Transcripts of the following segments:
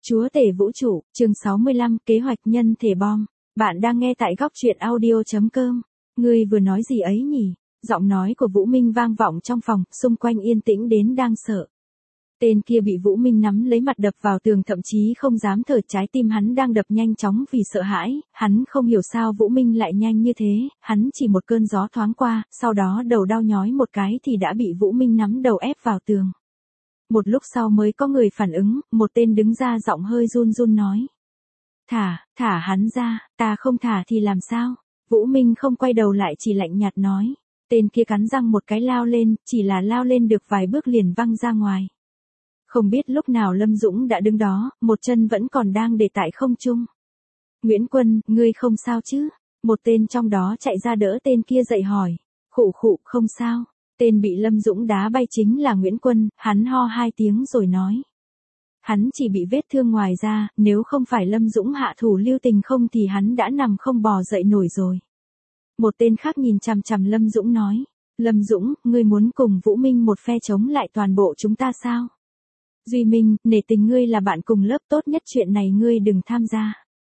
Chúa tể vũ trụ, chương 65, kế hoạch nhân thể bom. Bạn đang nghe tại góc truyện audio.com. Ngươi vừa nói gì ấy nhỉ? Giọng nói của Vũ Minh vang vọng trong phòng, xung quanh yên tĩnh đến đang sợ. Tên kia bị Vũ Minh nắm lấy mặt đập vào tường, thậm chí không dám thở, trái tim hắn đang đập nhanh chóng vì sợ hãi, hắn không hiểu sao Vũ Minh lại nhanh như thế, hắn chỉ một cơn gió thoáng qua, sau đó đầu đau nhói một cái thì đã bị Vũ Minh nắm đầu ép vào tường. Một lúc sau mới có người phản ứng, một tên đứng ra giọng hơi run run nói. Thả hắn ra, ta không thả thì làm sao? Vũ Minh không quay đầu lại, chỉ lạnh nhạt nói. Tên kia cắn răng một cái lao lên, chỉ là lao lên được vài bước liền văng ra ngoài. Không biết lúc nào Lâm Dũng đã đứng đó, một chân vẫn còn đang để tại không trung. Nguyễn Quân, ngươi không sao chứ? Một tên trong đó chạy ra đỡ tên kia dậy hỏi. Khụ, không sao. Tên bị Lâm Dũng đá bay chính là Nguyễn Quân, hắn ho 2 tiếng rồi nói. Hắn chỉ bị vết thương ngoài da, nếu không phải Lâm Dũng hạ thủ lưu tình không thì hắn đã nằm không bò dậy nổi rồi. Một tên khác nhìn chằm chằm Lâm Dũng nói. Lâm Dũng, ngươi muốn cùng Vũ Minh một phe chống lại toàn bộ chúng ta sao? Duy Minh, nể tình ngươi là bạn cùng lớp tốt nhất, chuyện này ngươi đừng tham gia.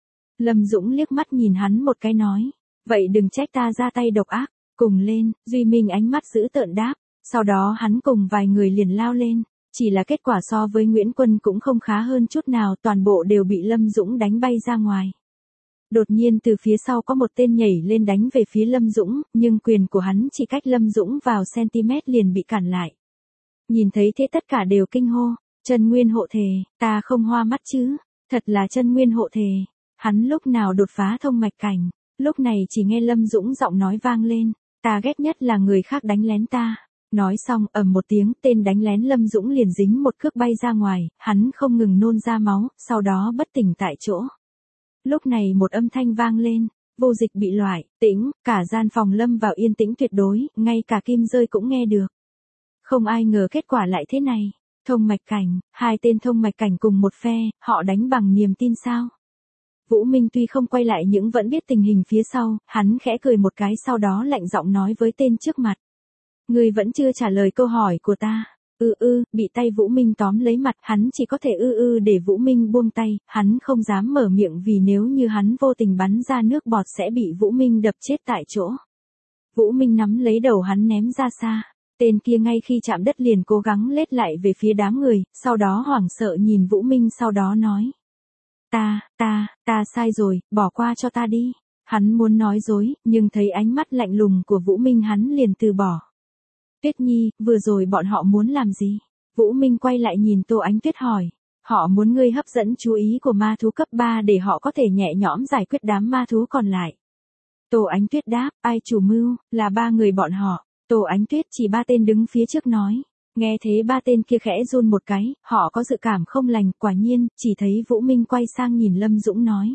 Lâm Dũng liếc mắt nhìn hắn một cái nói. Vậy đừng trách ta ra tay độc ác. Cùng lên, Duy Minh ánh mắt dữ tợn đáp. Sau đó hắn cùng vài người liền lao lên. Chỉ là kết quả so với Nguyễn Quân cũng không khá hơn chút nào, toàn bộ đều bị Lâm Dũng đánh bay ra ngoài. Đột nhiên từ phía sau có một tên nhảy lên đánh về phía Lâm Dũng, nhưng quyền của hắn chỉ cách Lâm Dũng vào cm liền bị cản lại. Nhìn thấy thế tất cả đều kinh hô. Chân Nguyên hộ thể, ta không hoa mắt chứ, thật là Chân Nguyên hộ thể. Hắn lúc nào đột phá thông mạch cảnh. Lúc này chỉ nghe Lâm Dũng giọng nói vang lên. Ta ghét nhất là người khác đánh lén ta. Nói xong ầm một tiếng, tên đánh lén Lâm Dũng liền dính một cước bay ra ngoài, hắn không ngừng nôn ra máu, sau đó bất tỉnh tại chỗ. Lúc này một âm thanh vang lên, Vô Dịch bị loại, tĩnh, cả gian phòng lâm vào yên tĩnh tuyệt đối, ngay cả Kim Rơi cũng nghe được. Không ai ngờ kết quả lại thế này. Thông mạch cảnh, 2 tên thông mạch cảnh cùng một phe, họ đánh bằng niềm tin sao? Vũ Minh tuy không quay lại nhưng vẫn biết tình hình phía sau, hắn khẽ cười một cái, sau đó lạnh giọng nói với tên trước mặt. Ngươi vẫn chưa trả lời câu hỏi của ta. Bị tay Vũ Minh tóm lấy mặt, hắn chỉ có thể để Vũ Minh buông tay, hắn không dám mở miệng vì nếu như hắn vô tình bắn ra nước bọt sẽ bị Vũ Minh đập chết tại chỗ. Vũ Minh nắm lấy đầu hắn ném ra xa. Tên kia ngay khi chạm đất liền cố gắng lết lại về phía đám người, sau đó hoảng sợ nhìn Vũ Minh, sau đó nói. Ta sai rồi, bỏ qua cho ta đi. Hắn muốn nói dối, nhưng thấy ánh mắt lạnh lùng của Vũ Minh hắn liền từ bỏ. Tuyết Nhi, vừa rồi bọn họ muốn làm gì? Vũ Minh quay lại nhìn Tô Ánh Tuyết hỏi. Họ muốn ngươi hấp dẫn chú ý của ma thú cấp 3 để họ có thể nhẹ nhõm giải quyết đám ma thú còn lại. Tô Ánh Tuyết đáp, ai chủ mưu, là 3 người bọn họ. Tô Ánh Tuyết chỉ 3 tên đứng phía trước nói. Nghe thế 3 tên kia khẽ run một cái, họ có dự cảm không lành, quả nhiên, chỉ thấy Vũ Minh quay sang nhìn Lâm Dũng nói.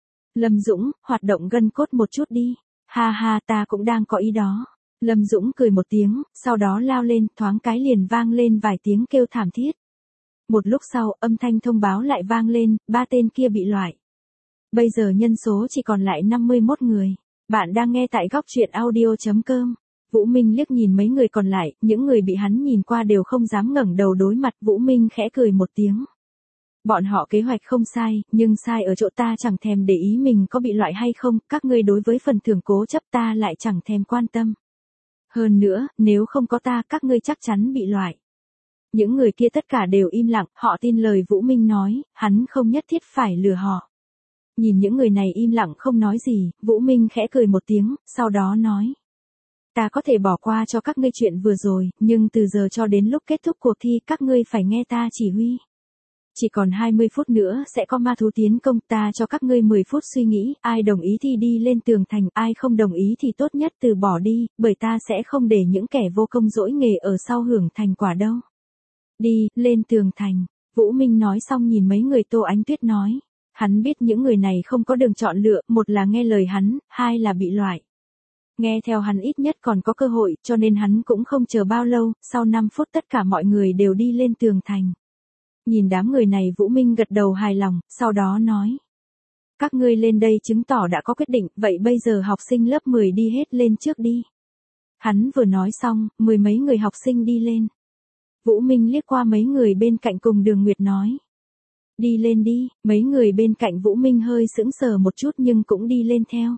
Lâm Dũng, hoạt động gân cốt một chút đi. Ha, ta cũng đang có ý đó. Lâm Dũng cười một tiếng, sau đó lao lên, thoáng cái liền vang lên vài tiếng kêu thảm thiết. Một lúc sau, âm thanh thông báo lại vang lên, 3 tên kia bị loại. Bây giờ nhân số chỉ còn lại 51 người. Bạn đang nghe tại góc truyện audio.com. Vũ Minh liếc nhìn mấy người còn lại, những người bị hắn nhìn qua đều không dám ngẩng đầu đối mặt. Vũ Minh khẽ cười một tiếng. Bọn họ kế hoạch không sai, nhưng sai ở chỗ ta chẳng thèm để ý mình có bị loại hay không, các ngươi đối với phần thưởng cố chấp ta lại chẳng thèm quan tâm. Hơn nữa, nếu không có ta các ngươi chắc chắn bị loại. Những người kia tất cả đều im lặng, họ tin lời Vũ Minh nói, hắn không nhất thiết phải lừa họ. Nhìn những người này im lặng không nói gì, Vũ Minh khẽ cười một tiếng, sau đó nói. Ta có thể bỏ qua cho các ngươi chuyện vừa rồi, nhưng từ giờ cho đến lúc kết thúc cuộc thi các ngươi phải nghe ta chỉ huy. Chỉ còn 20 phút nữa sẽ có ma thú tiến công, ta cho các ngươi 10 phút suy nghĩ, ai đồng ý thì đi lên tường thành, ai không đồng ý thì tốt nhất từ bỏ đi, bởi ta sẽ không để những kẻ vô công dỗi nghề ở sau hưởng thành quả đâu. Đi, lên tường thành. Vũ Minh nói xong nhìn mấy người Tô Ánh Tuyết nói. Hắn biết những người này không có đường chọn lựa, một là nghe lời hắn, hai là bị loại. Nghe theo hắn ít nhất còn có cơ hội, cho nên hắn cũng không chờ bao lâu, sau 5 phút tất cả mọi người đều đi lên tường thành. Nhìn đám người này Vũ Minh gật đầu hài lòng, sau đó nói. Các ngươi lên đây chứng tỏ đã có quyết định, vậy bây giờ học sinh lớp 10 đi hết lên trước đi. Hắn vừa nói xong, 10 mấy người học sinh đi lên. Vũ Minh liếc qua mấy người bên cạnh cùng Đường Nguyệt nói. Đi lên đi, mấy người bên cạnh Vũ Minh hơi sững sờ một chút nhưng cũng đi lên theo.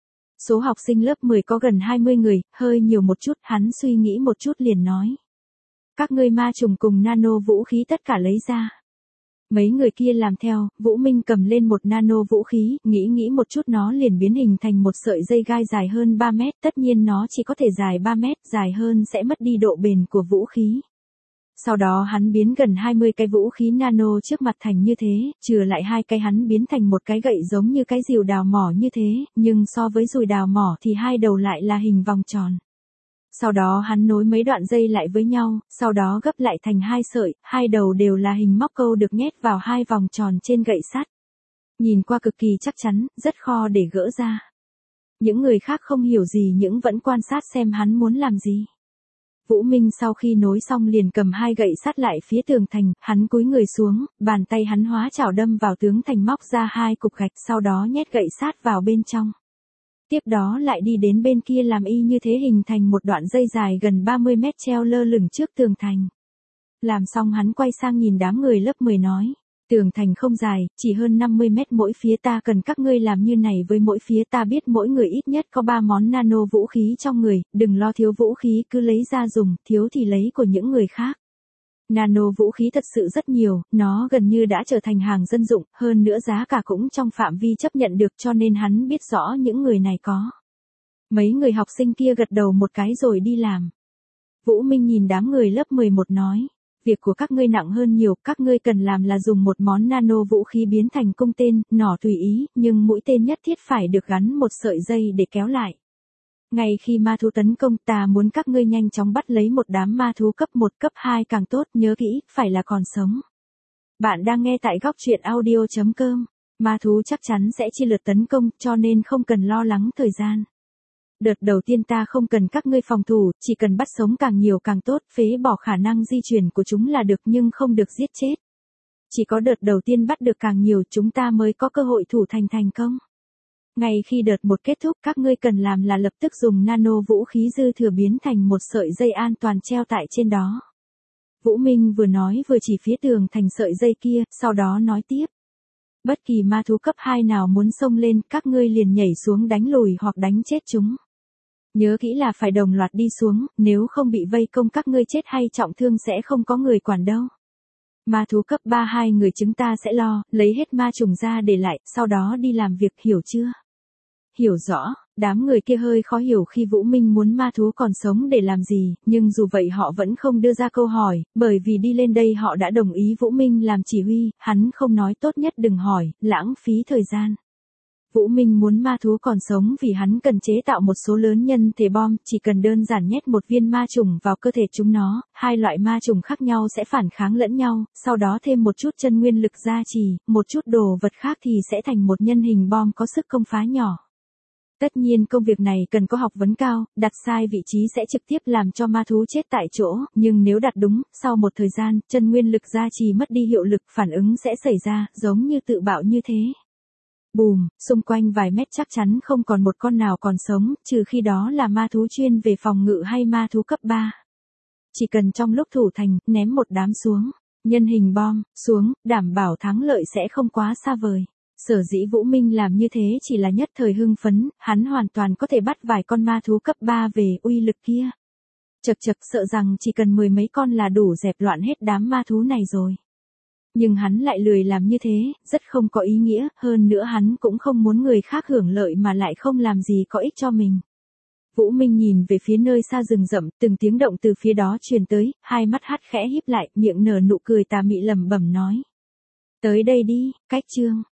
Số học sinh lớp 10 có gần 20 người, hơi nhiều một chút, hắn suy nghĩ một chút liền nói. Các ngươi ma trùng cùng nano vũ khí tất cả lấy ra. Mấy người kia làm theo, Vũ Minh cầm lên một nano vũ khí, nghĩ một chút nó liền biến hình thành một sợi dây gai dài hơn 3 mét, tất nhiên nó chỉ có thể dài 3 mét, dài hơn sẽ mất đi độ bền của vũ khí. Sau đó hắn biến gần 20 cái vũ khí nano trước mặt thành như thế, trừ lại 2 cái hắn biến thành một cái gậy giống như cái rìu đào mỏ như thế, nhưng so với dùi đào mỏ thì 2 đầu lại là hình vòng tròn. Sau đó hắn nối mấy đoạn dây lại với nhau, sau đó gấp lại thành 2 sợi, 2 đầu đều là hình móc câu được nhét vào 2 vòng tròn trên gậy sắt. Nhìn qua cực kỳ chắc chắn, rất khó để gỡ ra. Những người khác không hiểu gì nhưng vẫn quan sát xem hắn muốn làm gì. Vũ Minh sau khi nối xong liền cầm 2 gậy sắt lại phía tường thành, hắn cúi người xuống, bàn tay hắn hóa chảo đâm vào tường thành móc ra 2 cục gạch, sau đó nhét gậy sắt vào bên trong. Tiếp đó lại đi đến bên kia làm y như thế, hình thành một đoạn dây dài gần 30 mét treo lơ lửng trước tường thành. Làm xong hắn quay sang nhìn đám người lớp 10 nói. Tường thành không dài, chỉ hơn 50 mét mỗi phía, ta cần các ngươi làm như này với mỗi phía, ta biết mỗi người ít nhất có 3 món nano vũ khí trong người, đừng lo thiếu vũ khí cứ lấy ra dùng, thiếu thì lấy của những người khác. Nano vũ khí thật sự rất nhiều, nó gần như đã trở thành hàng dân dụng, hơn nữa giá cả cũng trong phạm vi chấp nhận được, cho nên hắn biết rõ những người này có. Mấy người học sinh kia gật đầu một cái rồi đi làm. Vũ Minh nhìn đám người lớp 11 nói. Việc của các ngươi nặng hơn nhiều, các ngươi cần làm là dùng một món nano vũ khí biến thành cung tên, nỏ tùy ý, nhưng mũi tên nhất thiết phải được gắn một sợi dây để kéo lại. Ngay khi ma thú tấn công, ta muốn các ngươi nhanh chóng bắt lấy một đám ma thú cấp 1, cấp 2 càng tốt, nhớ kỹ, phải là còn sống. Bạn đang nghe tại góc truyện audio.com. Ma thú chắc chắn sẽ chia lượt tấn công, cho nên không cần lo lắng thời gian. Đợt đầu tiên ta không cần các ngươi phòng thủ, chỉ cần bắt sống càng nhiều càng tốt, phế bỏ khả năng di chuyển của chúng là được nhưng không được giết chết. Chỉ có đợt đầu tiên bắt được càng nhiều chúng ta mới có cơ hội thủ thành thành công. Ngay khi đợt 1 kết thúc, các ngươi cần làm là lập tức dùng nano vũ khí dư thừa biến thành một sợi dây an toàn treo tại trên đó. Vũ Minh vừa nói vừa chỉ phía tường thành sợi dây kia, sau đó nói tiếp. Bất kỳ ma thú cấp 2 nào muốn xông lên, các ngươi liền nhảy xuống đánh lùi hoặc đánh chết chúng. Nhớ kỹ là phải đồng loạt đi xuống, nếu không bị vây công các ngươi chết hay trọng thương sẽ không có người quản đâu. Ma thú cấp 3 2 người chúng ta sẽ lo, lấy hết ma trùng ra để lại, sau đó đi làm việc, hiểu chưa? Hiểu rõ, đám người kia hơi khó hiểu khi Vũ Minh muốn ma thú còn sống để làm gì, nhưng dù vậy họ vẫn không đưa ra câu hỏi, bởi vì đi lên đây họ đã đồng ý Vũ Minh làm chỉ huy, hắn không nói tốt nhất đừng hỏi, lãng phí thời gian. Vũ Minh muốn ma thú còn sống vì hắn cần chế tạo một số lớn nhân thể bom, chỉ cần đơn giản nhét một viên ma trùng vào cơ thể chúng nó, 2 loại ma trùng khác nhau sẽ phản kháng lẫn nhau, sau đó thêm một chút chân nguyên lực gia trì, một chút đồ vật khác thì sẽ thành một nhân hình bom có sức công phá nhỏ. Tất nhiên công việc này cần có học vấn cao, đặt sai vị trí sẽ trực tiếp làm cho ma thú chết tại chỗ, nhưng nếu đặt đúng, sau một thời gian, chân nguyên lực gia trì mất đi hiệu lực, phản ứng sẽ xảy ra, giống như tự bạo như thế. Bùm, xung quanh vài mét chắc chắn không còn một con nào còn sống, trừ khi đó là ma thú chuyên về phòng ngự hay ma thú cấp 3. Chỉ cần trong lúc thủ thành, ném một đám xuống, nhân hình bom, xuống, đảm bảo thắng lợi sẽ không quá xa vời. Sở dĩ Vũ Minh làm như thế chỉ là nhất thời hưng phấn, hắn hoàn toàn có thể bắt vài con ma thú cấp 3 về, uy lực kia. Chật sợ rằng chỉ cần 10 mấy con là đủ dẹp loạn hết đám ma thú này rồi. Nhưng hắn lại lười làm như thế, rất không có ý nghĩa, hơn nữa hắn cũng không muốn người khác hưởng lợi mà lại không làm gì có ích cho mình. Vũ Minh nhìn về phía nơi xa rừng rậm, từng tiếng động từ phía đó truyền tới, hai mắt hắt khẽ híp lại, miệng nở nụ cười tà mị lẩm bẩm nói. Tới đây đi, cách chương.